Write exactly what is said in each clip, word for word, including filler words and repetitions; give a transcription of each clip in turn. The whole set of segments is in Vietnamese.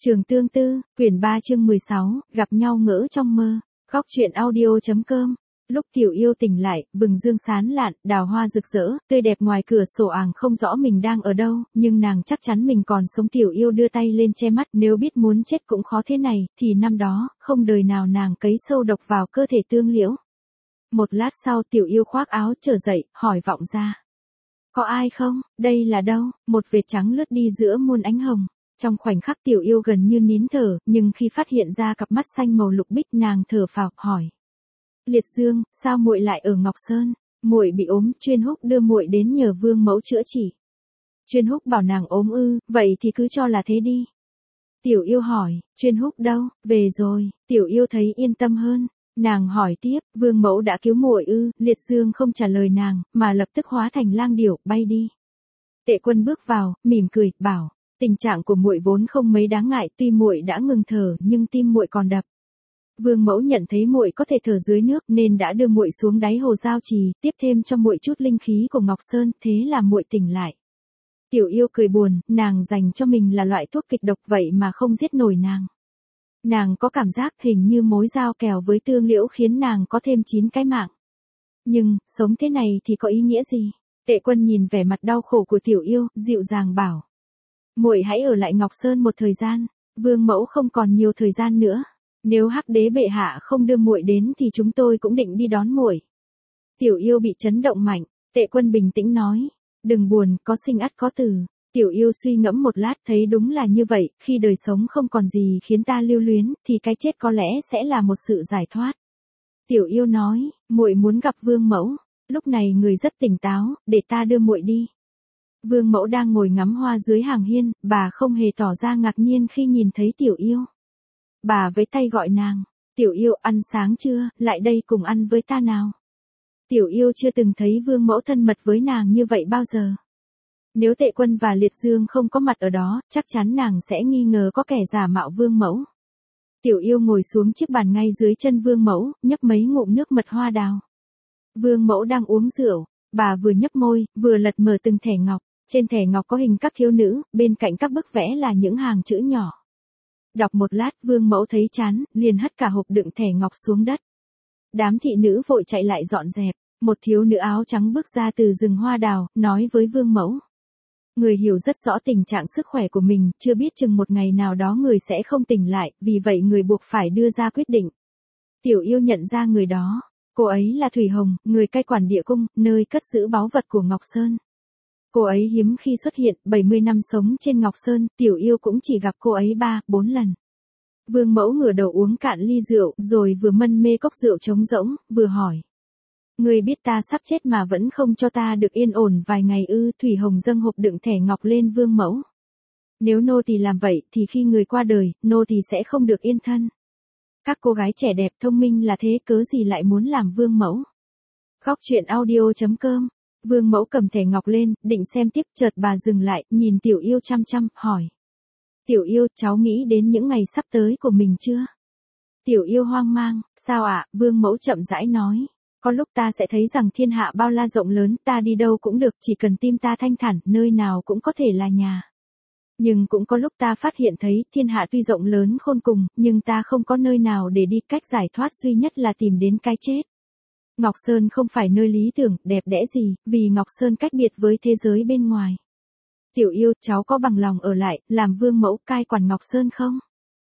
Trường Tương Tư, quyển ba chương mười sáu, gặp nhau ngỡ trong mơ. Góc truyện audio chấm com. Lúc Tiểu Yêu tỉnh lại, bừng dương sán lạn, đào hoa rực rỡ, tươi đẹp ngoài cửa sổ ảng không rõ mình đang ở đâu, nhưng nàng chắc chắn mình còn sống. Tiểu Yêu đưa tay lên che mắt, nếu biết muốn chết cũng khó thế này, thì năm đó, không đời nào nàng cấy sâu độc vào cơ thể Tương Liễu. Một lát sau Tiểu Yêu khoác áo trở dậy, hỏi vọng ra. Có ai không, đây là đâu? Một vệt trắng lướt đi giữa muôn ánh hồng. Trong khoảnh khắc Tiểu Yêu gần như nín thở, nhưng khi phát hiện ra cặp mắt xanh màu lục bích nàng thở phào, hỏi. Liệt Dương, sao muội lại ở Ngọc Sơn? Muội bị ốm, Chuyên Húc đưa muội đến nhờ Vương mẫu chữa trị. Chuyên Húc bảo nàng ốm ư, vậy thì cứ cho là thế đi. Tiểu Yêu hỏi, Chuyên Húc đâu? Về rồi. Tiểu Yêu thấy yên tâm hơn. Nàng hỏi tiếp, Vương mẫu đã cứu muội ư? Liệt Dương không trả lời nàng, mà lập tức hóa thành lang điểu, bay đi. Tệ Quân bước vào, mỉm cười, bảo. Tình trạng của muội vốn không mấy đáng ngại, tuy muội đã ngừng thở, nhưng tim muội còn đập. Vương mẫu nhận thấy muội có thể thở dưới nước, nên đã đưa muội xuống đáy hồ Giao Trì, tiếp thêm cho muội chút linh khí của Ngọc Sơn, thế là muội tỉnh lại. Tiểu Yêu cười buồn, nàng dành cho mình là loại thuốc kịch độc vậy mà không giết nổi nàng. Nàng có cảm giác hình như mối giao kèo với Tương Liễu khiến nàng có thêm chín cái mạng. Nhưng, sống thế này thì có ý nghĩa gì? Tệ Quân nhìn vẻ mặt đau khổ của Tiểu Yêu, dịu dàng bảo. Muội hãy ở lại Ngọc Sơn một thời gian, Vương mẫu không còn nhiều thời gian nữa. Nếu Hắc đế bệ hạ không đưa muội đến thì chúng tôi cũng định đi đón muội. Tiểu Yêu bị chấn động mạnh, Tệ Quân bình tĩnh nói, đừng buồn, có sinh ắt có tử. Tiểu Yêu suy ngẫm một lát thấy đúng là như vậy, khi đời sống không còn gì khiến ta lưu luyến, thì cái chết có lẽ sẽ là một sự giải thoát. Tiểu Yêu nói, muội muốn gặp Vương mẫu, lúc này người rất tỉnh táo, để ta đưa muội đi. Vương mẫu đang ngồi ngắm hoa dưới hàng hiên, bà không hề tỏ ra ngạc nhiên khi nhìn thấy Tiểu Yêu. Bà với tay gọi nàng, Tiểu Yêu ăn sáng chưa, lại đây cùng ăn với ta nào. Tiểu Yêu chưa từng thấy Vương mẫu thân mật với nàng như vậy bao giờ. Nếu Tệ Quân và Liệt Dương không có mặt ở đó, chắc chắn nàng sẽ nghi ngờ có kẻ giả mạo Vương mẫu. Tiểu Yêu ngồi xuống chiếc bàn ngay dưới chân Vương mẫu, nhấp mấy ngụm nước mật hoa đào. Vương mẫu đang uống rượu, bà vừa nhấp môi, vừa lật mở từng thẻ ngọc. Trên thẻ ngọc có hình các thiếu nữ, bên cạnh các bức vẽ là những hàng chữ nhỏ. Đọc một lát, Vương mẫu thấy chán, liền hất cả hộp đựng thẻ ngọc xuống đất. Đám thị nữ vội chạy lại dọn dẹp, một thiếu nữ áo trắng bước ra từ rừng hoa đào, nói với Vương mẫu. Người hiểu rất rõ tình trạng sức khỏe của mình, chưa biết chừng một ngày nào đó người sẽ không tỉnh lại, vì vậy người buộc phải đưa ra quyết định. Tiểu Yêu nhận ra người đó, cô ấy là Thủy Hồng, người cai quản địa cung, nơi cất giữ báu vật của Ngọc Sơn. Cô ấy hiếm khi xuất hiện, bảy mươi năm sống trên Ngọc Sơn, Tiểu Yêu cũng chỉ gặp cô ấy ba, bốn lần. Vương mẫu ngửa đầu uống cạn ly rượu, rồi vừa mân mê cốc rượu trống rỗng, vừa hỏi. Người biết ta sắp chết mà vẫn không cho ta được yên ổn vài ngày ư? Thủy Hồng dâng hộp đựng thẻ ngọc lên Vương mẫu. Nếu nô tỳ làm vậy, thì khi người qua đời, nô tỳ sẽ không được yên thân. Các cô gái trẻ đẹp thông minh là thế, cớ gì lại muốn làm Vương mẫu? Góc truyện audio chấm com. Vương mẫu cầm thẻ ngọc lên, định xem tiếp, chợt bà dừng lại, nhìn Tiểu Yêu chăm chăm, hỏi. Tiểu Yêu, cháu nghĩ đến những ngày sắp tới của mình chưa? Tiểu Yêu hoang mang, sao ạ? Vương mẫu chậm rãi nói. Có lúc ta sẽ thấy rằng thiên hạ bao la rộng lớn, ta đi đâu cũng được, chỉ cần tim ta thanh thản, nơi nào cũng có thể là nhà. Nhưng cũng có lúc ta phát hiện thấy, thiên hạ tuy rộng lớn khôn cùng, nhưng ta không có nơi nào để đi, cách giải thoát duy nhất là tìm đến cái chết. Ngọc Sơn không phải nơi lý tưởng, đẹp đẽ gì, vì Ngọc Sơn cách biệt với thế giới bên ngoài. Tiểu Yêu, cháu có bằng lòng ở lại, làm Vương mẫu cai quản Ngọc Sơn không?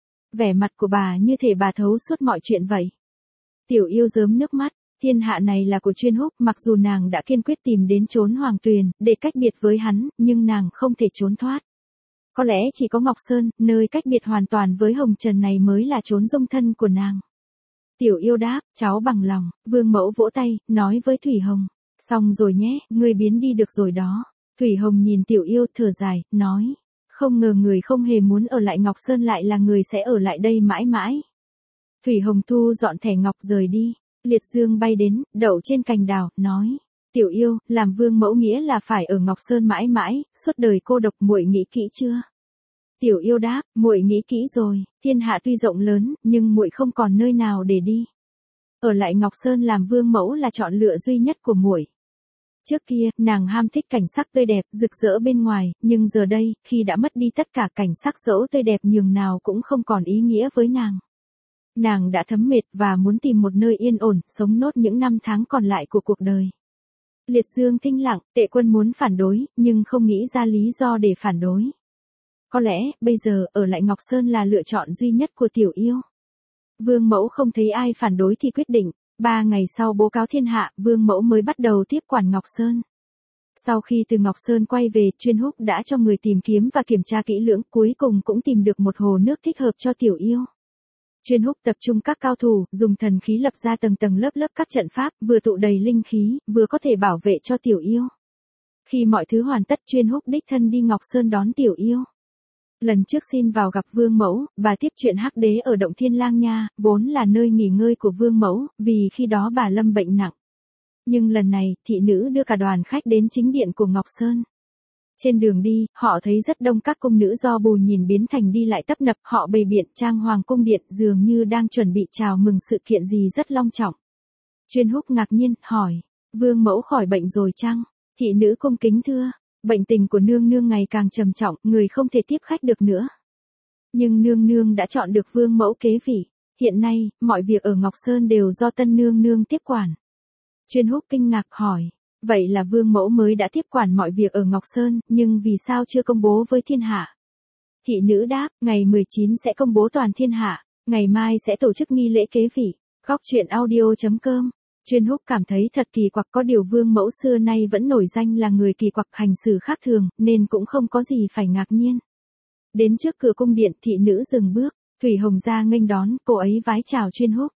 Vẻ mặt của bà như thể bà thấu suốt mọi chuyện vậy. Tiểu Yêu rớm nước mắt, thiên hạ này là của Chuyên Húc, mặc dù nàng đã kiên quyết tìm đến chốn Hoàng Tuyền, để cách biệt với hắn, nhưng nàng không thể trốn thoát. Có lẽ chỉ có Ngọc Sơn, nơi cách biệt hoàn toàn với hồng trần này mới là chốn dung thân của nàng. Tiểu Yêu đáp, cháu bằng lòng. Vương mẫu vỗ tay, nói với Thủy Hồng. Xong rồi nhé, ngươi biến đi được rồi đó. Thủy Hồng nhìn Tiểu Yêu thở dài, nói. Không ngờ người không hề muốn ở lại Ngọc Sơn lại là người sẽ ở lại đây mãi mãi. Thủy Hồng thu dọn thẻ ngọc rời đi. Liệt Dương bay đến, đậu trên cành đào, nói. Tiểu Yêu, làm Vương mẫu nghĩa là phải ở Ngọc Sơn mãi mãi, suốt đời cô độc, muội nghĩ kỹ chưa? Tiểu Yêu đáp, muội nghĩ kỹ rồi, thiên hạ tuy rộng lớn, nhưng muội không còn nơi nào để đi. Ở lại Ngọc Sơn làm Vương mẫu là chọn lựa duy nhất của muội. Trước kia, nàng ham thích cảnh sắc tươi đẹp, rực rỡ bên ngoài, nhưng giờ đây, khi đã mất đi tất cả cảnh sắc dẫu tươi đẹp nhường nào cũng không còn ý nghĩa với nàng. Nàng đã thấm mệt và muốn tìm một nơi yên ổn, sống nốt những năm tháng còn lại của cuộc đời. Liệt dương thinh lặng, Tệ Quân muốn phản đối, nhưng không nghĩ ra lý do để phản đối. Có lẽ, bây giờ, ở lại Ngọc Sơn là lựa chọn duy nhất của Tiểu Yêu. Vương Mẫu không thấy ai phản đối thì quyết định, ba ngày sau bố cáo thiên hạ, Vương Mẫu mới bắt đầu tiếp quản Ngọc Sơn. Sau khi từ Ngọc Sơn quay về, Chuyên Húc đã cho người tìm kiếm và kiểm tra kỹ lưỡng, cuối cùng cũng tìm được một hồ nước thích hợp cho Tiểu Yêu. Chuyên Húc tập trung các cao thủ, dùng thần khí lập ra tầng tầng lớp lớp các trận pháp, vừa tụ đầy linh khí, vừa có thể bảo vệ cho Tiểu Yêu. Khi mọi thứ hoàn tất, Chuyên Húc đích thân đi Ngọc Sơn đón Tiểu Yêu. Lần trước xin vào gặp Vương Mẫu, bà tiếp chuyện Hắc Đế ở động Thiên Lang Nha, vốn là nơi nghỉ ngơi của Vương Mẫu, vì khi đó bà lâm bệnh nặng. Nhưng lần này, thị nữ đưa cả đoàn khách đến chính điện của Ngọc Sơn. Trên đường đi, họ thấy rất đông các cung nữ do bù nhìn biến thành đi lại tấp nập, họ bày biện trang hoàng cung điện dường như đang chuẩn bị chào mừng sự kiện gì rất long trọng. Chuyên Húc ngạc nhiên, hỏi, Vương Mẫu khỏi bệnh rồi chăng? Thị nữ cung kính thưa, bệnh tình của nương nương ngày càng trầm trọng, người không thể tiếp khách được nữa. Nhưng nương nương đã chọn được Vương Mẫu kế vị, hiện nay, mọi việc ở Ngọc Sơn đều do tân nương nương tiếp quản. Chuyên Húc kinh ngạc hỏi, vậy là Vương Mẫu mới đã tiếp quản mọi việc ở Ngọc Sơn, nhưng vì sao chưa công bố với thiên hạ? Thị nữ đáp, ngày mười chín sẽ công bố toàn thiên hạ, ngày mai sẽ tổ chức nghi lễ kế vị. Góc truyện audio chấm com. Chuyên Húc cảm thấy thật kỳ quặc, có điều Vương Mẫu xưa nay vẫn nổi danh là người kỳ quặc hành xử khác thường, nên cũng không có gì phải ngạc nhiên. Đến trước cửa cung điện, thị nữ dừng bước, Thủy Hồng ra nghênh đón, cô ấy vái chào Chuyên Húc.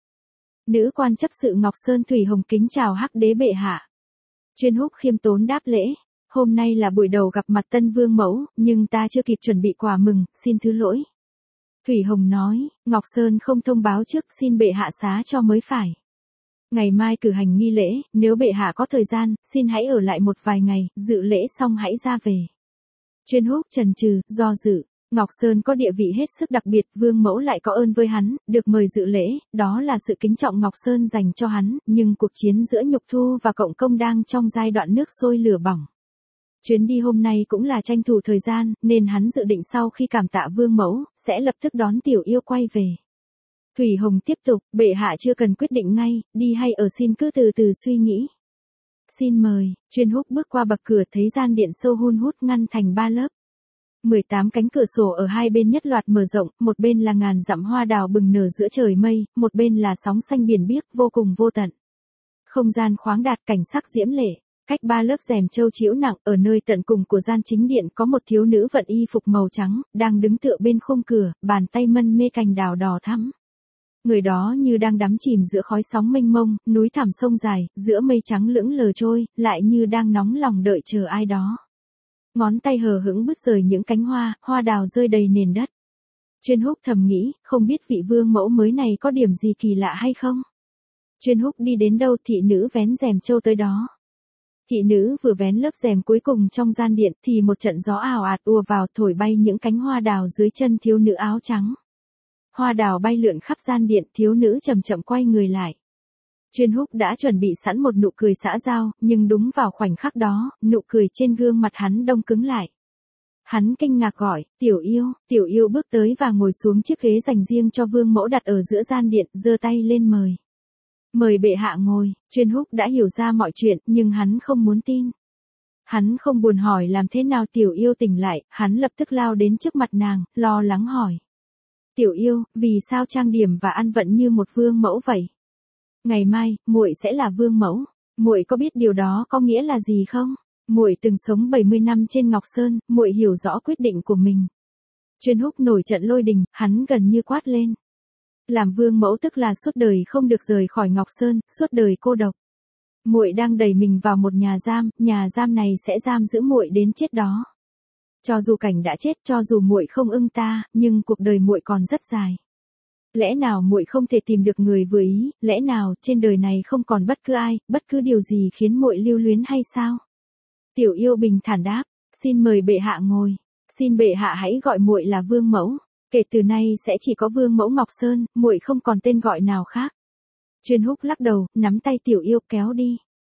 Nữ quan chấp sự Ngọc Sơn Thủy Hồng kính chào Hắc Đế bệ hạ. Chuyên Húc khiêm tốn đáp lễ, hôm nay là buổi đầu gặp mặt tân Vương Mẫu, nhưng ta chưa kịp chuẩn bị quà mừng, xin thứ lỗi. Thủy Hồng nói, Ngọc Sơn không thông báo trước, xin bệ hạ xá cho mới phải. Ngày mai cử hành nghi lễ, nếu bệ hạ có thời gian, xin hãy ở lại một vài ngày, dự lễ xong hãy ra về. Chuyên Húc chần chừ, do dự, Ngọc Sơn có địa vị hết sức đặc biệt, Vương Mẫu lại có ơn với hắn, được mời dự lễ, đó là sự kính trọng Ngọc Sơn dành cho hắn, nhưng cuộc chiến giữa Nhục Thu và Cộng Công đang trong giai đoạn nước sôi lửa bỏng. Chuyến đi hôm nay cũng là tranh thủ thời gian, nên hắn dự định sau khi cảm tạ Vương Mẫu, sẽ lập tức đón Tiểu Yêu quay về. Thủy Hồng tiếp tục, bệ hạ chưa cần quyết định ngay, đi hay ở xin cứ từ từ suy nghĩ. Xin mời, Chuyên Húc bước qua bậc cửa thấy gian điện sâu hun hút ngăn thành ba lớp. mười tám cánh cửa sổ ở hai bên nhất loạt mở rộng, một bên là ngàn dặm hoa đào bừng nở giữa trời mây, một bên là sóng xanh biển biếc vô cùng vô tận. Không gian khoáng đạt, cảnh sắc diễm lệ, cách ba lớp rèm châu chiếu nặng, ở nơi tận cùng của gian chính điện có một thiếu nữ vận y phục màu trắng, đang đứng tựa bên khung cửa, bàn tay mân mê cành đào đỏ thắm. Người đó như đang đắm chìm giữa khói sóng mênh mông, núi thẳm sông dài, giữa mây trắng lững lờ trôi, lại như đang nóng lòng đợi chờ ai đó. Ngón tay hờ hững bứt rời những cánh hoa, hoa đào rơi đầy nền đất. Chuyên Húc thầm nghĩ, không biết vị Vương Mẫu mới này có điểm gì kỳ lạ hay không? Chuyên Húc đi đến đâu, thị nữ vén rèm châu tới đó. Thị nữ vừa vén lớp rèm cuối cùng trong gian điện, thì một trận gió ào ạt ùa vào, thổi bay những cánh hoa đào dưới chân thiếu nữ áo trắng. Hoa đào bay lượn khắp gian điện, thiếu nữ chậm chậm quay người lại. Chuyên Húc đã chuẩn bị sẵn một nụ cười xã giao, nhưng đúng vào khoảnh khắc đó, nụ cười trên gương mặt hắn đông cứng lại. Hắn kinh ngạc gọi, Tiểu Yêu, Tiểu Yêu bước tới và ngồi xuống chiếc ghế dành riêng cho Vương Mẫu đặt ở giữa gian điện, giơ tay lên mời. Mời bệ hạ ngồi. Chuyên Húc đã hiểu ra mọi chuyện, nhưng hắn không muốn tin. Hắn không buồn hỏi làm thế nào Tiểu Yêu tỉnh lại, hắn lập tức lao đến trước mặt nàng, lo lắng hỏi. Tiểu Yêu, vì sao trang điểm và ăn vận như một Vương Mẫu vậy? Ngày mai, muội sẽ là Vương Mẫu. Muội có biết điều đó có nghĩa là gì không? Muội từng sống bảy mươi năm trên Ngọc Sơn, muội hiểu rõ quyết định của mình. Chuyên Húc nổi trận lôi đình, hắn gần như quát lên. Làm Vương Mẫu tức là suốt đời không được rời khỏi Ngọc Sơn, suốt đời cô độc. Muội đang đẩy mình vào một nhà giam, nhà giam này sẽ giam giữ muội đến chết đó. Cho dù Cảnh đã chết, cho dù muội không ưng ta, nhưng cuộc đời muội còn rất dài. Lẽ nào muội không thể tìm được người vừa ý, lẽ nào trên đời này không còn bất cứ ai, bất cứ điều gì khiến muội lưu luyến hay sao? Tiểu Yêu bình thản đáp, xin mời bệ hạ ngồi, xin bệ hạ hãy gọi muội là Vương Mẫu, kể từ nay sẽ chỉ có Vương Mẫu Ngọc Sơn, muội không còn tên gọi nào khác. Chuyên Húc lắc đầu, nắm tay Tiểu Yêu kéo đi.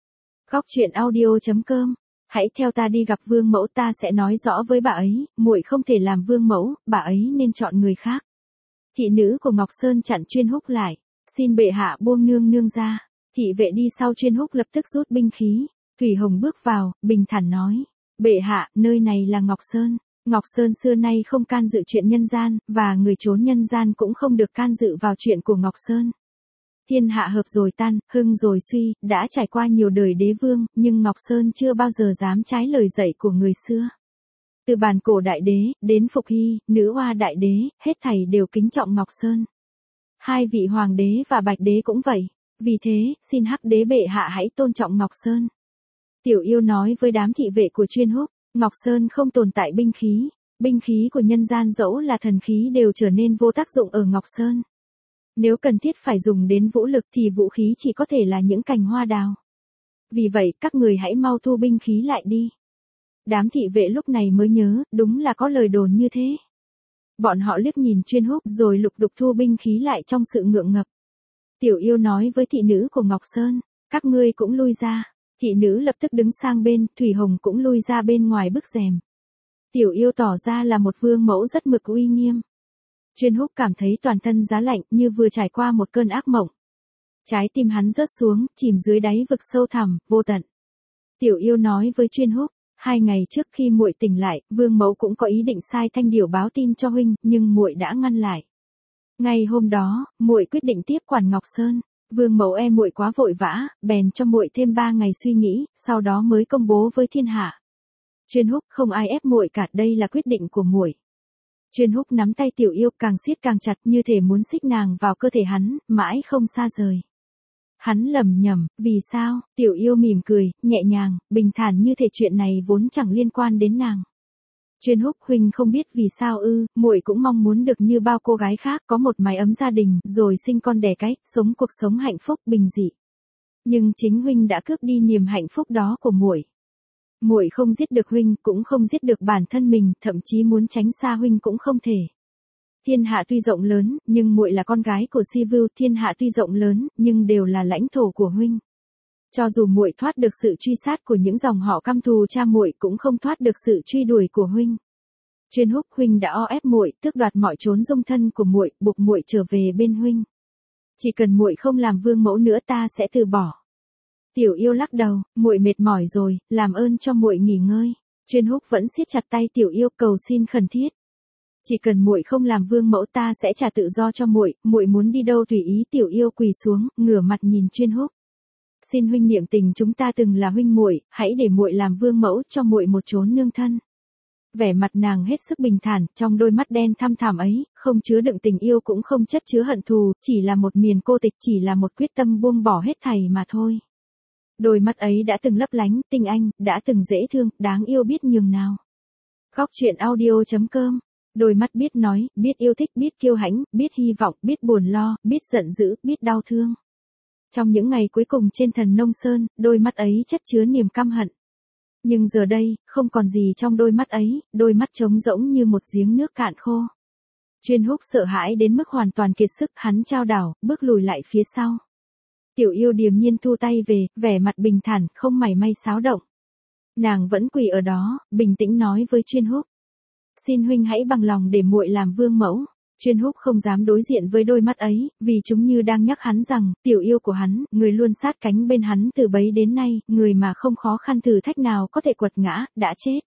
Góc truyện audio chấm com. Hãy theo ta đi gặp vương mẫu, ta sẽ nói rõ với bà ấy, muội không thể làm vương mẫu, bà ấy nên chọn người khác. Thị nữ của Ngọc Sơn chặn Chuyên Húc lại, xin bệ hạ buông nương nương ra. Thị vệ đi sau Chuyên Húc lập tức rút binh khí. Thủy Hồng bước vào, bình thản nói, bệ hạ, nơi này là Ngọc Sơn. Ngọc Sơn xưa nay không can dự chuyện nhân gian, và người trốn nhân gian cũng không được can dự vào chuyện của Ngọc Sơn. Thiên hạ hợp rồi tan, hưng rồi suy, đã trải qua nhiều đời đế vương, nhưng Ngọc Sơn chưa bao giờ dám trái lời dạy của người xưa. Từ bàn cổ đại đế, đến Phục Hy, nữ hoa đại đế, hết thảy đều kính trọng Ngọc Sơn. Hai vị hoàng đế và bạch đế cũng vậy. Vì thế, xin hắc đế bệ hạ hãy tôn trọng Ngọc Sơn. Tiểu Yêu nói với đám thị vệ của Chuyên Húc, Ngọc Sơn không tồn tại binh khí. Binh khí của nhân gian dẫu là thần khí đều trở nên vô tác dụng ở Ngọc Sơn. Nếu cần thiết phải dùng đến vũ lực thì vũ khí chỉ có thể là những cành hoa đào. Vì vậy, các người hãy mau thu binh khí lại đi. Đám thị vệ lúc này mới nhớ, đúng là có lời đồn như thế. Bọn họ liếc nhìn Chuyên Húc rồi lục đục thu binh khí lại trong sự ngượng ngập. Tiểu Yêu nói với thị nữ của Ngọc Sơn, các ngươi cũng lui ra. Thị nữ lập tức đứng sang bên, Thủy Hồng cũng lui ra bên ngoài bức rèm. Tiểu Yêu tỏ ra là một vương mẫu rất mực uy nghiêm. Chuyên Húc cảm thấy toàn thân giá lạnh như vừa trải qua một cơn ác mộng. Trái tim hắn rớt xuống, chìm dưới đáy vực sâu thẳm, vô tận. Tiểu Yêu nói với Chuyên Húc, hai ngày trước khi muội tỉnh lại, vương mẫu cũng có ý định sai thanh điểu báo tin cho huynh, nhưng muội đã ngăn lại. Ngày hôm đó, muội quyết định tiếp quản Ngọc Sơn. Vương mẫu e muội quá vội vã, bèn cho muội thêm ba ngày suy nghĩ, sau đó mới công bố với thiên hạ. Chuyên Húc, không ai ép muội cả, đây là quyết định của muội. Chuyên Húc nắm tay Tiểu Yêu càng siết càng chặt như thể muốn xích nàng vào cơ thể hắn, mãi không xa rời. Hắn lẩm nhẩm, vì sao? Tiểu Yêu mỉm cười, nhẹ nhàng, bình thản như thể chuyện này vốn chẳng liên quan đến nàng. Chuyên Húc, huynh không biết vì sao ư? Muội cũng mong muốn được như bao cô gái khác, có một mái ấm gia đình, rồi sinh con đẻ cái, sống cuộc sống hạnh phúc bình dị. Nhưng chính huynh đã cướp đi niềm hạnh phúc đó của muội. Muội không giết được huynh, cũng không giết được bản thân mình, thậm chí muốn tránh xa huynh cũng không thể. Thiên hạ tuy rộng lớn, nhưng muội là con gái của Si Vưu, thiên hạ tuy rộng lớn, nhưng đều là lãnh thổ của huynh. Cho dù muội thoát được sự truy sát của những dòng họ căm thù cha muội, cũng không thoát được sự truy đuổi của huynh. Chuyên Húc, huynh đã o ép muội, tước đoạt mọi chốn dung thân của muội, buộc muội trở về bên huynh. Chỉ cần muội không làm vương mẫu nữa ta sẽ từ bỏ. Tiểu Yêu lắc đầu, muội mệt mỏi rồi, làm ơn cho muội nghỉ ngơi. Chuyên Húc vẫn siết chặt tay Tiểu Yêu, cầu xin khẩn thiết. Chỉ cần muội không làm vương mẫu ta sẽ trả tự do cho muội, muội muốn đi đâu tùy ý. Tiểu Yêu quỳ xuống, ngửa mặt nhìn Chuyên Húc. Xin huynh niệm tình chúng ta từng là huynh muội, hãy để muội làm vương mẫu cho muội một chốn nương thân. Vẻ mặt nàng hết sức bình thản, trong đôi mắt đen thăm thẳm ấy, không chứa đựng tình yêu cũng không chất chứa hận thù, chỉ là một miền cô tịch, chỉ là một quyết tâm buông bỏ hết thảy mà thôi. Đôi mắt ấy đã từng lấp lánh, tinh anh, đã từng dễ thương, đáng yêu biết nhường nào. Góc truyện audio chấm com. Đôi mắt biết nói, biết yêu thích, biết kiêu hãnh, biết hy vọng, biết buồn lo, biết giận dữ, biết đau thương. Trong những ngày cuối cùng trên Thần Nông Sơn, đôi mắt ấy chất chứa niềm căm hận. Nhưng giờ đây, không còn gì trong đôi mắt ấy, đôi mắt trống rỗng như một giếng nước cạn khô. Chuyên Húc sợ hãi đến mức hoàn toàn kiệt sức, hắn chao đảo, bước lùi lại phía sau. Tiểu Yêu điềm nhiên thu tay về, vẻ mặt bình thản, không mảy may xáo động. Nàng vẫn quỳ ở đó, bình tĩnh nói với Chuyên Húc. Xin huynh hãy bằng lòng để muội làm vương mẫu. Chuyên Húc không dám đối diện với đôi mắt ấy, vì chúng như đang nhắc hắn rằng, Tiểu Yêu của hắn, người luôn sát cánh bên hắn từ bấy đến nay, người mà không khó khăn thử thách nào có thể quật ngã, đã chết.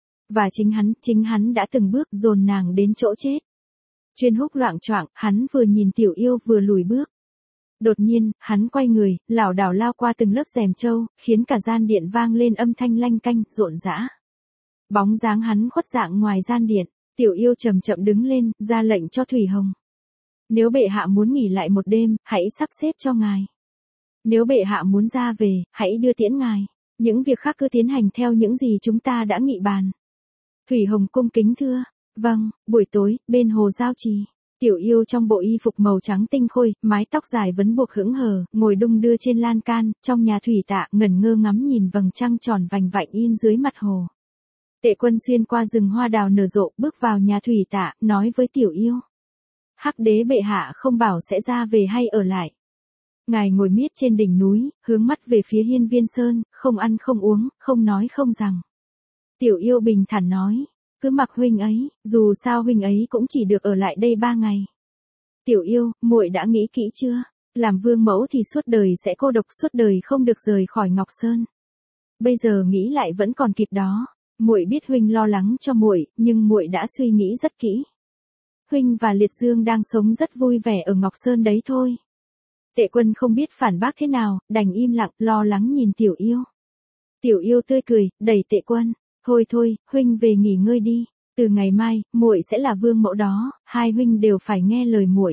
Và chính hắn, chính hắn đã từng bước dồn nàng đến chỗ chết. Chuyên Húc loạng choạng, hắn vừa nhìn Tiểu Yêu vừa lùi bước. Đột nhiên, hắn quay người, lảo đảo lao qua từng lớp rèm trâu, khiến cả gian điện vang lên âm thanh lanh canh, rộn rã. Bóng dáng hắn khuất dạng ngoài gian điện. Tiểu Yêu chậm chậm đứng lên, ra lệnh cho Thủy Hồng. Nếu bệ hạ muốn nghỉ lại một đêm, hãy sắp xếp cho ngài. Nếu bệ hạ muốn ra về, hãy đưa tiễn ngài. Những việc khác cứ tiến hành theo những gì chúng ta đã nghị bàn. Thủy Hồng cung kính thưa. Vâng. Buổi tối, bên hồ Giao Trì. Tiểu Yêu trong bộ y phục màu trắng tinh khôi, mái tóc dài vấn buộc hững hờ, ngồi đung đưa trên lan can, trong nhà thủy tạ, ngẩn ngơ ngắm nhìn vầng trăng tròn vành vạnh in dưới mặt hồ. Tệ Quân xuyên qua rừng hoa đào nở rộ, bước vào nhà thủy tạ, nói với Tiểu Yêu. Hắc đế bệ hạ không bảo sẽ ra về hay ở lại. Ngài ngồi miết trên đỉnh núi, hướng mắt về phía Hiên Viên Sơn, không ăn không uống, không nói không rằng. Tiểu Yêu bình thản nói, cứ mặc huynh ấy, dù sao huynh ấy cũng chỉ được ở lại đây ba ngày. Tiểu Yêu, muội đã nghĩ kỹ chưa? Làm vương mẫu thì suốt đời sẽ cô độc, suốt đời không được rời khỏi Ngọc Sơn. Bây giờ nghĩ lại vẫn còn kịp đó. Muội biết huynh lo lắng cho muội, nhưng muội đã suy nghĩ rất kỹ. Huynh và Liệt Dương đang sống rất vui vẻ ở Ngọc Sơn đấy thôi. Tệ Quân không biết phản bác thế nào, đành im lặng, lo lắng nhìn Tiểu Yêu. Tiểu Yêu tươi cười, đẩy Tệ Quân, thôi thôi, huynh về nghỉ ngơi đi, từ ngày mai, muội sẽ là vương mẫu đó, hai huynh đều phải nghe lời muội.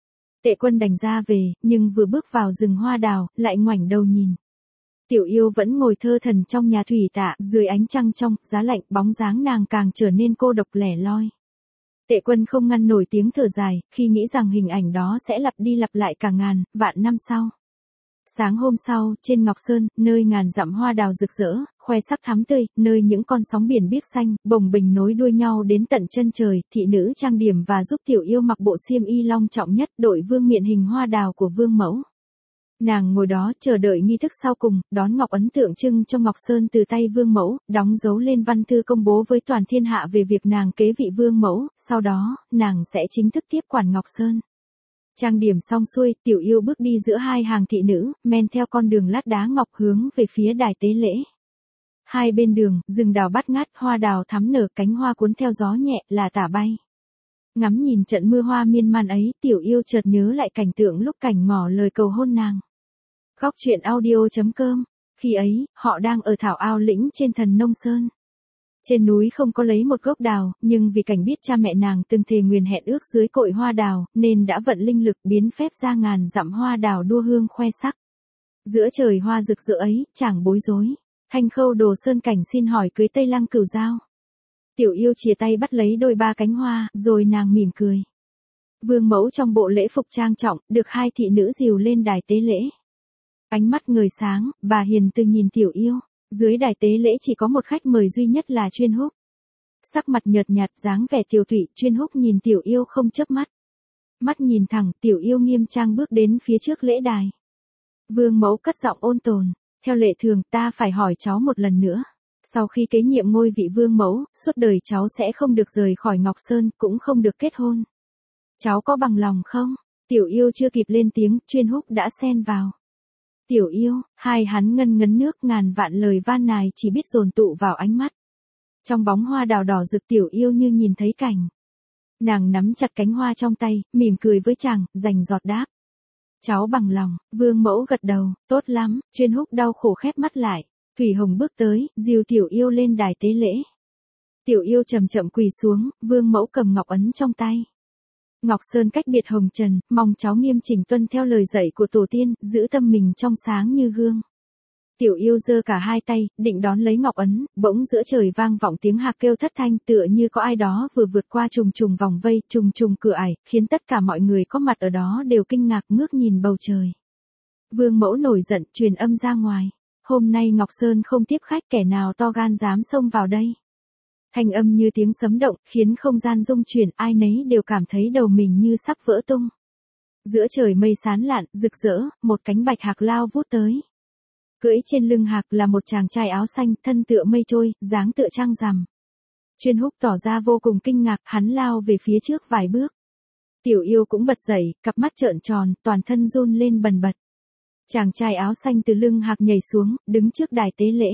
Tệ Quân đành ra về, nhưng vừa bước vào rừng hoa đào, lại ngoảnh đầu nhìn. Tiểu Yêu vẫn ngồi thơ thần trong nhà thủy tạ, dưới ánh trăng trong, giá lạnh, bóng dáng nàng càng trở nên cô độc lẻ loi. Tệ Quân không ngăn nổi tiếng thở dài, khi nghĩ rằng hình ảnh đó sẽ lặp đi lặp lại cả ngàn, vạn năm sau. Sáng hôm sau, trên Ngọc Sơn, nơi ngàn dặm hoa đào rực rỡ, khoe sắc thắm tươi, nơi những con sóng biển biếc xanh, bồng bềnh nối đuôi nhau đến tận chân trời, thị nữ trang điểm và giúp Tiểu Yêu mặc bộ xiêm y long trọng nhất, đội vương miện hình hoa đào của vương mẫu. Nàng ngồi đó chờ đợi nghi thức sau cùng, đón ngọc ấn tượng trưng cho Ngọc Sơn từ tay vương mẫu, đóng dấu lên văn thư công bố với toàn thiên hạ về việc nàng kế vị vương mẫu, sau đó, nàng sẽ chính thức tiếp quản Ngọc Sơn. Trang điểm xong xuôi, Tiểu Yêu bước đi giữa hai hàng thị nữ, men theo con đường lát đá ngọc hướng về phía đài tế lễ. Hai bên đường, rừng đào bát ngát, hoa đào thắm nở, cánh hoa cuốn theo gió nhẹ, là tả bay. Ngắm nhìn trận mưa hoa miên man ấy, Tiểu Yêu chợt nhớ lại cảnh tượng lúc Cảnh ngỏ lời cầu hôn nàng. Góc truyện audio chấm com. Khi ấy, họ đang ở thảo ao lĩnh trên Thần Nông Sơn. Trên núi không có lấy một gốc đào, nhưng vì Cảnh biết cha mẹ nàng từng thề nguyền hẹn ước dưới cội hoa đào, nên đã vận linh lực biến phép ra ngàn dặm hoa đào đua hương khoe sắc. Giữa trời hoa rực rỡ ấy, chàng bối rối. Thanh Khâu Đồ Sơn Cảnh xin hỏi cưới Tây Lăng Cửu Giao. Tiểu Yêu chìa tay bắt lấy đôi ba cánh hoa, rồi nàng mỉm cười. Vương mẫu trong bộ lễ phục trang trọng, được hai thị nữ dìu lên đài tế lễ. Ánh mắt ngời sáng, bà hiền từ nhìn Tiểu Yêu. Dưới đài tế lễ chỉ có một khách mời duy nhất là Chuyên Húc. Sắc mặt nhợt nhạt, dáng vẻ tiều tụy, Chuyên Húc nhìn Tiểu Yêu không chớp mắt. Mắt nhìn thẳng, Tiểu Yêu nghiêm trang bước đến phía trước lễ đài. Vương mẫu cất giọng ôn tồn, theo lệ thường ta phải hỏi cháu một lần nữa. Sau khi kế nhiệm ngôi vị vương mẫu, suốt đời cháu sẽ không được rời khỏi Ngọc Sơn, cũng không được kết hôn. Cháu có bằng lòng không? Tiểu Yêu chưa kịp lên tiếng, Chuyên Húc đã xen vào. Tiểu Yêu, hai hắn ngân ngấn nước, ngàn vạn lời van nài chỉ biết dồn tụ vào ánh mắt. Trong bóng hoa đào đỏ rực, Tiểu Yêu như nhìn thấy Cảnh. Nàng nắm chặt cánh hoa trong tay, mỉm cười với chàng, dành giọt đáp. Cháu bằng lòng, vương mẫu gật đầu, tốt lắm. Chuyên Húc đau khổ khép mắt lại. Thủy Hồng bước tới, dìu Tiểu Yêu lên đài tế lễ. Tiểu Yêu chậm chậm quỳ xuống, vương mẫu cầm ngọc ấn trong tay. Ngọc Sơn cách biệt hồng trần, mong cháu nghiêm chỉnh tuân theo lời dạy của tổ tiên, giữ tâm mình trong sáng như gương. Tiểu Yêu giơ cả hai tay, định đón lấy ngọc ấn, bỗng giữa trời vang vọng tiếng hạc kêu thất thanh, tựa như có ai đó vừa vượt qua trùng trùng vòng vây, trùng trùng cửa ải, khiến tất cả mọi người có mặt ở đó đều kinh ngạc ngước nhìn bầu trời. Vương mẫu nổi giận, truyền âm ra ngoài. Hôm nay Ngọc Sơn không tiếp khách, kẻ nào to gan dám xông vào đây. Thanh âm như tiếng sấm động, khiến không gian rung chuyển, ai nấy đều cảm thấy đầu mình như sắp vỡ tung. Giữa trời mây sán lạn, rực rỡ, một cánh bạch hạc lao vút tới. Cưỡi trên lưng hạc là một chàng trai áo xanh, thân tựa mây trôi, dáng tựa trăng rằm. Chuyên Húc tỏ ra vô cùng kinh ngạc, hắn lao về phía trước vài bước. Tiểu Yêu cũng bật dậy, cặp mắt trợn tròn, toàn thân run lên bần bật. Chàng trai áo xanh từ lưng hạc nhảy xuống, đứng trước đài tế lễ.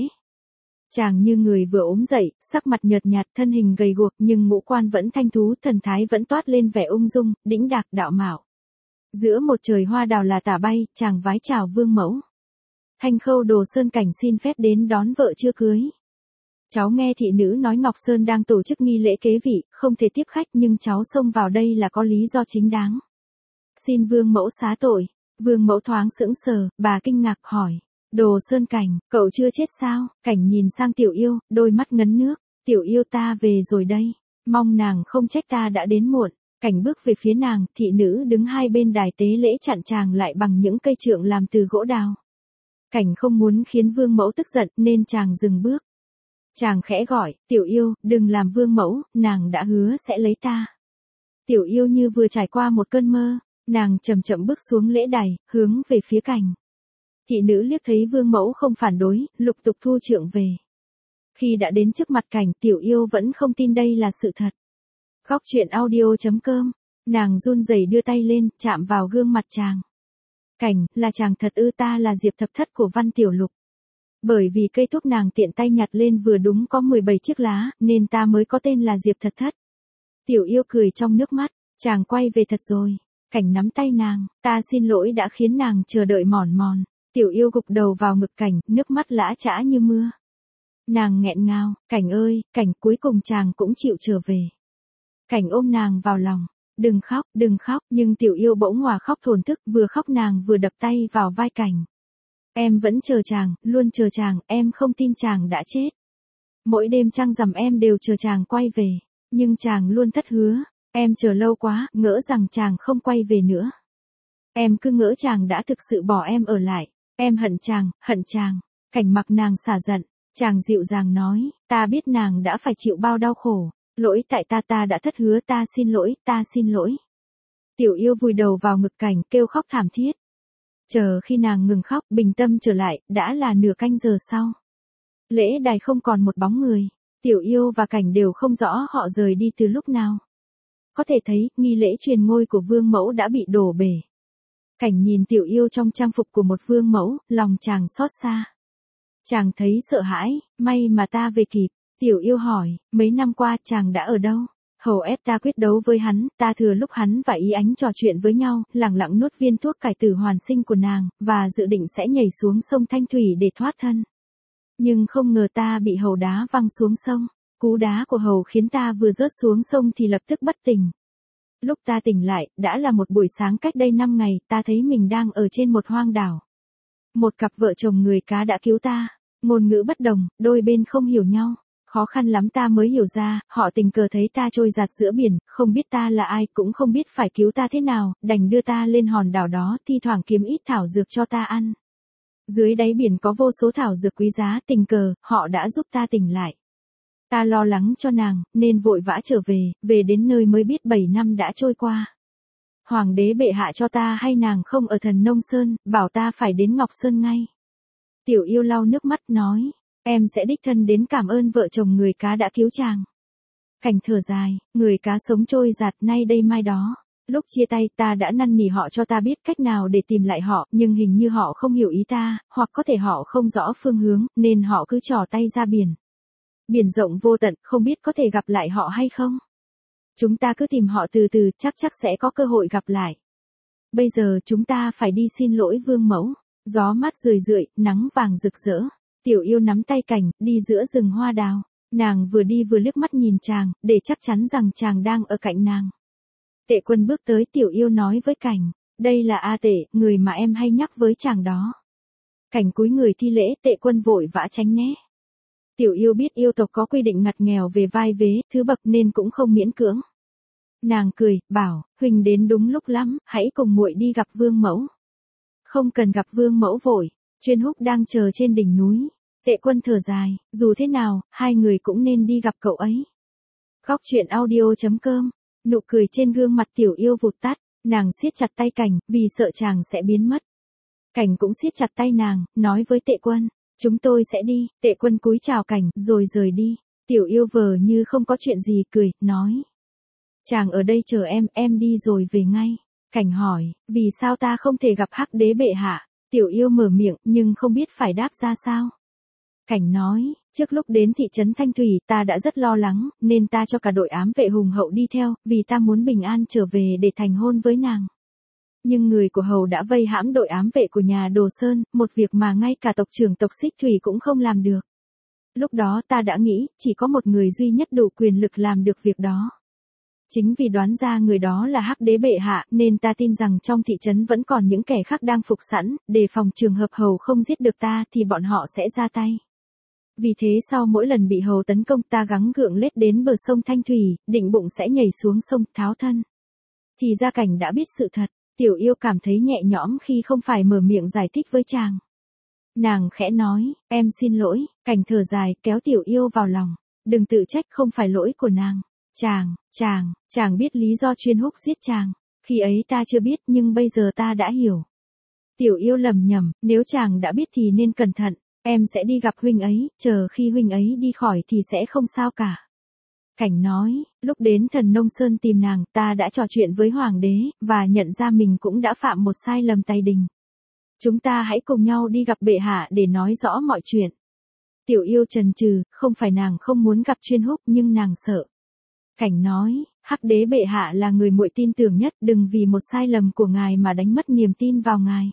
Chàng như người vừa ốm dậy, sắc mặt nhợt nhạt, thân hình gầy guộc, nhưng ngũ quan vẫn thanh thú, thần thái vẫn toát lên vẻ ung dung, đĩnh đạc, đạo mạo. Giữa một trời hoa đào là tả bay, chàng vái chào vương mẫu. Thanh Khâu Đồ Sơn Cảnh xin phép đến đón vợ chưa cưới. Cháu nghe thị nữ nói Ngọc Sơn đang tổ chức nghi lễ kế vị, không thể tiếp khách, nhưng cháu xông vào đây là có lý do chính đáng. Xin vương mẫu xá tội. Vương mẫu thoáng sững sờ, bà kinh ngạc hỏi. Đồ Sơn Cảnh, cậu chưa chết sao? Cảnh nhìn sang Tiểu Yêu, đôi mắt ngấn nước. Tiểu Yêu ta về rồi đây. Mong nàng không trách ta đã đến muộn. Cảnh bước về phía nàng, thị nữ đứng hai bên đài tế lễ chặn chàng lại bằng những cây trượng làm từ gỗ đào. Cảnh không muốn khiến vương mẫu tức giận, nên chàng dừng bước. Chàng khẽ gọi, Tiểu Yêu, đừng làm vương mẫu, nàng đã hứa sẽ lấy ta. Tiểu Yêu như vừa trải qua một cơn mơ. Nàng chậm chậm bước xuống lễ đài, hướng về phía Cảnh. Thị nữ liếc thấy vương mẫu không phản đối, lục tục thu trượng về. Khi đã đến trước mặt Cảnh, Tiểu Yêu vẫn không tin đây là sự thật. Góc truyện audio chấm com, nàng run rẩy đưa tay lên, chạm vào gương mặt chàng. Cảnh, là chàng thật ư? Ta là Diệp Thập Thất của Văn Tiểu Lục. Bởi vì cây thuốc nàng tiện tay nhặt lên vừa đúng có mười bảy chiếc lá, nên ta mới có tên là Diệp Thập Thất. Tiểu Yêu cười trong nước mắt, chàng quay về thật rồi. Cảnh nắm tay nàng, ta xin lỗi đã khiến nàng chờ đợi mòn mòn. Tiểu Yêu gục đầu vào ngực Cảnh, nước mắt lã chã như mưa. Nàng nghẹn ngào, Cảnh ơi, Cảnh, cuối cùng chàng cũng chịu trở về. Cảnh ôm nàng vào lòng, đừng khóc, đừng khóc, nhưng Tiểu Yêu bỗng hòa khóc thổn thức, vừa khóc nàng vừa đập tay vào vai Cảnh. Em vẫn chờ chàng, luôn chờ chàng, em không tin chàng đã chết. Mỗi đêm trăng rằm em đều chờ chàng quay về, nhưng chàng luôn thất hứa, em chờ lâu quá, ngỡ rằng chàng không quay về nữa. Em cứ ngỡ chàng đã thực sự bỏ em ở lại, em hận chàng, hận chàng. Cảnh mặc nàng xả giận, chàng dịu dàng nói, ta biết nàng đã phải chịu bao đau khổ, lỗi tại ta, ta đã thất hứa, ta xin lỗi, ta xin lỗi. Tiểu Yêu vùi đầu vào ngực Cảnh kêu khóc thảm thiết. Chờ khi nàng ngừng khóc, bình tâm trở lại, đã là nửa canh giờ sau. Lễ đài không còn một bóng người, Tiểu Yêu và Cảnh đều không rõ họ rời đi từ lúc nào. Có thể thấy, nghi lễ truyền ngôi của vương mẫu đã bị đổ bể. Cảnh nhìn Tiểu Yêu trong trang phục của một vương mẫu, lòng chàng xót xa. Chàng thấy sợ hãi, may mà ta về kịp. Tiểu Yêu hỏi, mấy năm qua chàng đã ở đâu? Hầu ép ta quyết đấu với hắn, ta thừa lúc hắn và Ý Ánh trò chuyện với nhau, lẳng lặng nuốt viên thuốc cải tử hoàn sinh của nàng, và dự định sẽ nhảy xuống sông Thanh Thủy để thoát thân. Nhưng không ngờ ta bị Hầu đá văng xuống sông. Cú đá của Hầu khiến ta vừa rớt xuống sông thì lập tức bất tỉnh. Lúc ta tỉnh lại, đã là một buổi sáng cách đây năm ngày, ta thấy mình đang ở trên một hoang đảo. Một cặp vợ chồng người cá đã cứu ta. Ngôn ngữ bất đồng, đôi bên không hiểu nhau. Khó khăn lắm ta mới hiểu ra, họ tình cờ thấy ta trôi dạt giữa biển, không biết ta là ai, cũng không biết phải cứu ta thế nào, đành đưa ta lên hòn đảo đó, thi thoảng kiếm ít thảo dược cho ta ăn. Dưới đáy biển có vô số thảo dược quý giá, tình cờ, họ đã giúp ta tỉnh lại. Ta lo lắng cho nàng, nên vội vã trở về, về đến nơi mới biết bảy năm đã trôi qua. Hoàng đế bệ hạ cho ta hay nàng không ở Thần Nông Sơn, bảo ta phải đến Ngọc Sơn ngay. Tiểu Yêu lau nước mắt nói, em sẽ đích thân đến cảm ơn vợ chồng người cá đã cứu chàng. Cảnh thở dài, người cá sống trôi giạt nay đây mai đó. Lúc chia tay ta đã năn nỉ họ cho ta biết cách nào để tìm lại họ, nhưng hình như họ không hiểu ý ta, hoặc có thể họ không rõ phương hướng, nên họ cứ trỏ tay ra biển. Biển rộng vô tận, không biết có thể gặp lại họ hay không. Chúng ta cứ tìm họ từ từ, chắc chắc sẽ có cơ hội gặp lại. Bây giờ chúng ta phải đi xin lỗi vương mẫu. Gió mát rười rượi, nắng vàng rực rỡ. Tiểu Yêu nắm tay Cảnh, đi giữa rừng hoa đào. Nàng vừa đi vừa liếc mắt nhìn chàng, để chắc chắn rằng chàng đang ở cạnh nàng. Tệ Quân bước tới, Tiểu Yêu nói với Cảnh, đây là A Tệ, người mà em hay nhắc với chàng đó. Cảnh cúi người thi lễ, Tệ Quân vội vã tránh né. Tiểu Yêu biết yêu tộc có quy định ngặt nghèo về vai vế, thứ bậc nên cũng không miễn cưỡng. Nàng cười, bảo, huynh đến đúng lúc lắm, hãy cùng muội đi gặp vương mẫu. Không cần gặp vương mẫu vội, Chuyên Húc đang chờ trên đỉnh núi. Tệ Quân thở dài, dù thế nào, hai người cũng nên đi gặp cậu ấy. Góc truyện audio chấm com, nụ cười trên gương mặt Tiểu Yêu vụt tắt, nàng siết chặt tay Cảnh, vì sợ chàng sẽ biến mất. Cảnh cũng siết chặt tay nàng, nói với Tệ Quân, chúng tôi sẽ đi. Tệ Quân cúi chào Cảnh, rồi rời đi. Tiểu Yêu vờ như không có chuyện gì, cười, nói. Chàng ở đây chờ em, em đi rồi về ngay. Cảnh hỏi, vì sao ta không thể gặp Hắc Đế bệ hạ? Tiểu Yêu mở miệng, nhưng không biết phải đáp ra sao. Cảnh nói, trước lúc đến thị trấn Thanh Thủy, ta đã rất lo lắng, nên ta cho cả đội ám vệ hùng hậu đi theo, vì ta muốn bình an trở về để thành hôn với nàng. Nhưng người của Hầu đã vây hãm đội ám vệ của nhà Đồ Sơn, một việc mà ngay cả tộc trưởng tộc Xích Thủy cũng không làm được. Lúc đó ta đã nghĩ, chỉ có một người duy nhất đủ quyền lực làm được việc đó. Chính vì đoán ra người đó là Hắc Đế bệ hạ, nên ta tin rằng trong thị trấn vẫn còn những kẻ khác đang phục sẵn, đề phòng trường hợp Hầu không giết được ta thì bọn họ sẽ ra tay. Vì thế sau mỗi lần bị Hầu tấn công ta gắng gượng lết đến bờ sông Thanh Thủy, định bụng sẽ nhảy xuống sông, tháo thân. Thì ra Cảnh đã biết sự thật, Tiểu Yêu cảm thấy nhẹ nhõm khi không phải mở miệng giải thích với chàng. Nàng khẽ nói, em xin lỗi. Cảnh thở dài, kéo Tiểu Yêu vào lòng. Đừng tự trách, không phải lỗi của nàng. Chàng, chàng, chàng biết lý do Chuyên Húc giết chàng. Khi ấy ta chưa biết nhưng bây giờ ta đã hiểu. Tiểu Yêu lầm nhầm, nếu chàng đã biết thì nên cẩn thận, em sẽ đi gặp huynh ấy, chờ khi huynh ấy đi khỏi thì sẽ không sao cả. Cảnh nói, lúc đến Thần Nông Sơn tìm nàng, ta đã trò chuyện với Hoàng đế, và nhận ra mình cũng đã phạm một sai lầm tày đình. Chúng ta hãy cùng nhau đi gặp bệ hạ để nói rõ mọi chuyện. Tiểu Yêu chần chừ, không phải nàng không muốn gặp Chuyên Húc nhưng nàng sợ. Cảnh nói, Hắc đế bệ hạ là người muội tin tưởng nhất, đừng vì một sai lầm của ngài mà đánh mất niềm tin vào ngài.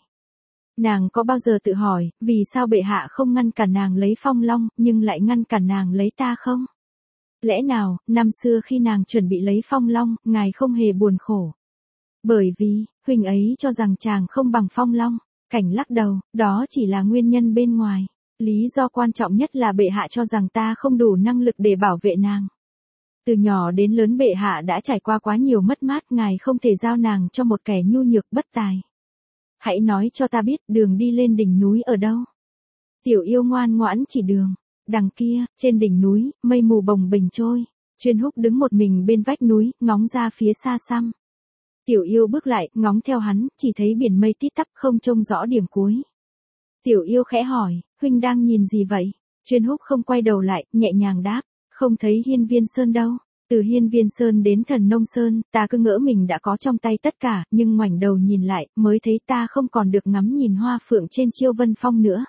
Nàng có bao giờ tự hỏi, vì sao bệ hạ không ngăn cản nàng lấy Phong Long, nhưng lại ngăn cản nàng lấy ta không? Lẽ nào, năm xưa khi nàng chuẩn bị lấy Phong Long, ngài không hề buồn khổ? Bởi vì, huynh ấy cho rằng chàng không bằng Phong Long. Cảnh lắc đầu, đó chỉ là nguyên nhân bên ngoài. Lý do quan trọng nhất là bệ hạ cho rằng ta không đủ năng lực để bảo vệ nàng. Từ nhỏ đến lớn bệ hạ đã trải qua quá nhiều mất mát, ngài không thể giao nàng cho một kẻ nhu nhược bất tài. Hãy nói cho ta biết đường đi lên đỉnh núi ở đâu. Tiểu Yêu ngoan ngoãn chỉ đường. Đằng kia, trên đỉnh núi, mây mù bồng bềnh trôi. Chuyên Húc đứng một mình bên vách núi, ngóng ra phía xa xăm. Tiểu Yêu bước lại, ngóng theo hắn, chỉ thấy biển mây tít tắp không trông rõ điểm cuối. Tiểu Yêu khẽ hỏi, huynh đang nhìn gì vậy? Chuyên Húc không quay đầu lại, nhẹ nhàng đáp, không thấy Hiên Viên Sơn đâu. Từ Hiên Viên Sơn đến Thần Nông Sơn, ta cứ ngỡ mình đã có trong tay tất cả, nhưng ngoảnh đầu nhìn lại, mới thấy ta không còn được ngắm nhìn hoa phượng trên Chiêu Vân Phong nữa.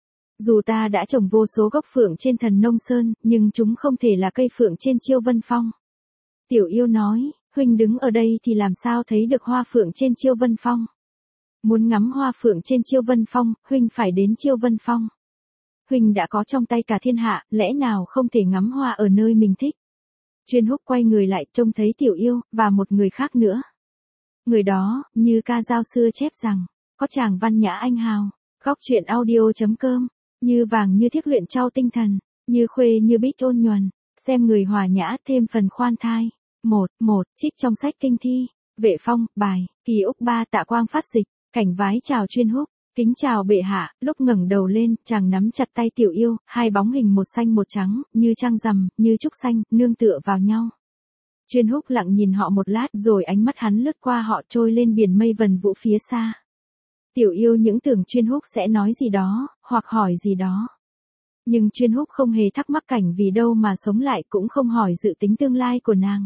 Dù ta đã trồng vô số gốc phượng trên Thần Nông Sơn, nhưng chúng không thể là cây phượng trên Chiêu Vân Phong. Tiểu Yêu nói, huynh đứng ở đây thì làm sao thấy được hoa phượng trên Chiêu Vân Phong? Muốn ngắm hoa phượng trên Chiêu Vân Phong, huynh phải đến Chiêu Vân Phong. Huynh đã có trong tay cả thiên hạ, lẽ nào không thể ngắm hoa ở nơi mình thích? Chuyên Húc quay người lại, trông thấy Tiểu Yêu, và một người khác nữa. Người đó, như ca dao xưa chép rằng, có chàng văn nhã anh hào, góc truyện audio chấm com, như vàng như thiếc luyện trau tinh thần, như khuê như bích ôn nhuần, xem người hòa nhã thêm phần khoan thai. Một, một, trích trong sách kinh thi, Vệ Phong, bài, Kỳ Úc Ba Tạ Quang phát dịch, Cảnh vái chào Chuyên Húc, kính chào bệ hạ, lúc ngẩng đầu lên, chàng nắm chặt tay Tiểu Yêu, hai bóng hình một xanh một trắng, như trăng rằm, như trúc xanh, nương tựa vào nhau. Chuyên Húc lặng nhìn họ một lát, rồi ánh mắt hắn lướt qua họ trôi lên biển mây vần vũ phía xa. Tiểu Yêu những tưởng Chuyên Húc sẽ nói gì đó, hoặc hỏi gì đó. Nhưng Chuyên Húc không hề thắc mắc Cảnh vì đâu mà sống lại, cũng không hỏi dự tính tương lai của nàng.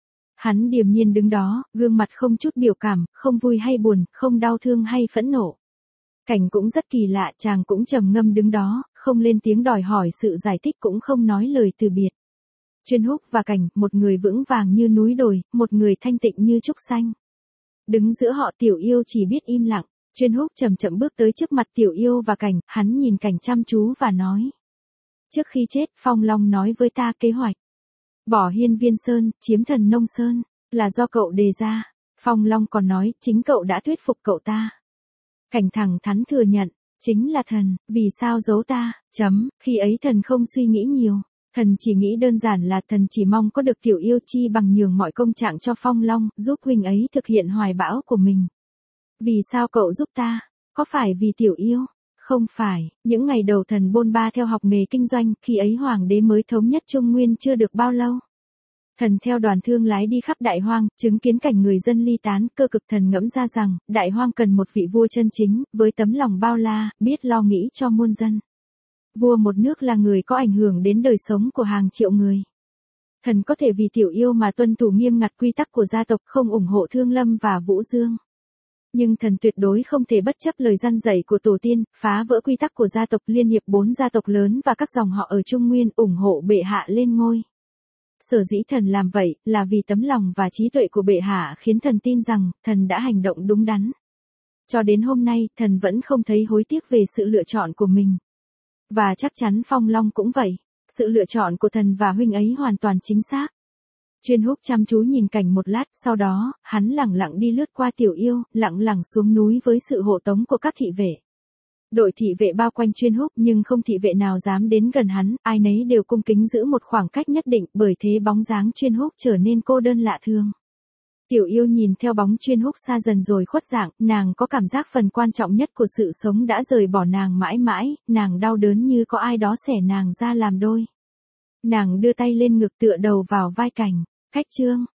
Hắn điềm nhiên đứng đó, gương mặt không chút biểu cảm, không vui hay buồn, không đau thương hay phẫn nộ. Cảnh cũng rất kỳ lạ, chàng cũng trầm ngâm đứng đó, không lên tiếng đòi hỏi sự giải thích, cũng không nói lời từ biệt. Chuyên Húc và Cảnh, một người vững vàng như núi đồi, một người thanh tịnh như trúc xanh. Đứng giữa họ Tiểu Yêu chỉ biết im lặng. Chuyên Húc chậm chậm bước tới trước mặt Tiểu Yêu và Cảnh, hắn nhìn Cảnh chăm chú và nói. Trước khi chết, Phong Long nói với ta kế hoạch. Bỏ Hiên Viên Sơn, chiếm Thần Nông Sơn, là do cậu đề ra. Phong Long còn nói, chính cậu đã thuyết phục cậu ta. Cảnh thẳng thắn thừa nhận, chính là thần, vì sao giấu ta, chấm, khi ấy thần không suy nghĩ nhiều. Thần chỉ nghĩ đơn giản là thần chỉ mong có được Tiểu Yêu chi bằng nhường mọi công trạng cho Phong Long, giúp huynh ấy thực hiện hoài bão của mình. Vì sao cậu giúp ta? Có phải vì Tiểu Yêu? Không phải, những ngày đầu thần bôn ba theo học nghề kinh doanh, khi ấy Hoàng đế mới thống nhất Trung Nguyên chưa được bao lâu. Thần theo đoàn thương lái đi khắp Đại Hoang, chứng kiến cảnh người dân ly tán, cơ cực thần ngẫm ra rằng, Đại Hoang cần một vị vua chân chính, với tấm lòng bao la, biết lo nghĩ cho muôn dân. Vua một nước là người có ảnh hưởng đến đời sống của hàng triệu người. Thần có thể vì Tiểu Yêu mà tuân thủ nghiêm ngặt quy tắc của gia tộc, không ủng hộ Thương Lâm và Vũ Dương. Nhưng thần tuyệt đối không thể bất chấp lời răn dạy của tổ tiên, phá vỡ quy tắc của gia tộc, liên hiệp bốn gia tộc lớn và các dòng họ ở Trung Nguyên, ủng hộ bệ hạ lên ngôi. Sở dĩ thần làm vậy, là vì tấm lòng và trí tuệ của bệ hạ khiến thần tin rằng, thần đã hành động đúng đắn. Cho đến hôm nay, thần vẫn không thấy hối tiếc về sự lựa chọn của mình. Và chắc chắn Phong Long cũng vậy. Sự lựa chọn của thần và huynh ấy hoàn toàn chính xác. Chuyên Húc chăm chú nhìn Cảnh một lát, sau đó, hắn lẳng lặng đi lướt qua Tiểu Yêu, lặng lặng xuống núi với sự hộ tống của các thị vệ. Đội thị vệ bao quanh Chuyên Húc, nhưng không thị vệ nào dám đến gần hắn, ai nấy đều cung kính giữ một khoảng cách nhất định, bởi thế bóng dáng Chuyên Húc trở nên cô đơn lạ thường. Tiểu Yêu nhìn theo bóng Chuyên Húc xa dần rồi khuất dạng, nàng có cảm giác phần quan trọng nhất của sự sống đã rời bỏ nàng mãi mãi, nàng đau đớn như có ai đó xẻ nàng ra làm đôi. Nàng đưa tay lên ngực tựa đầu vào vai Cảnh. Khách chương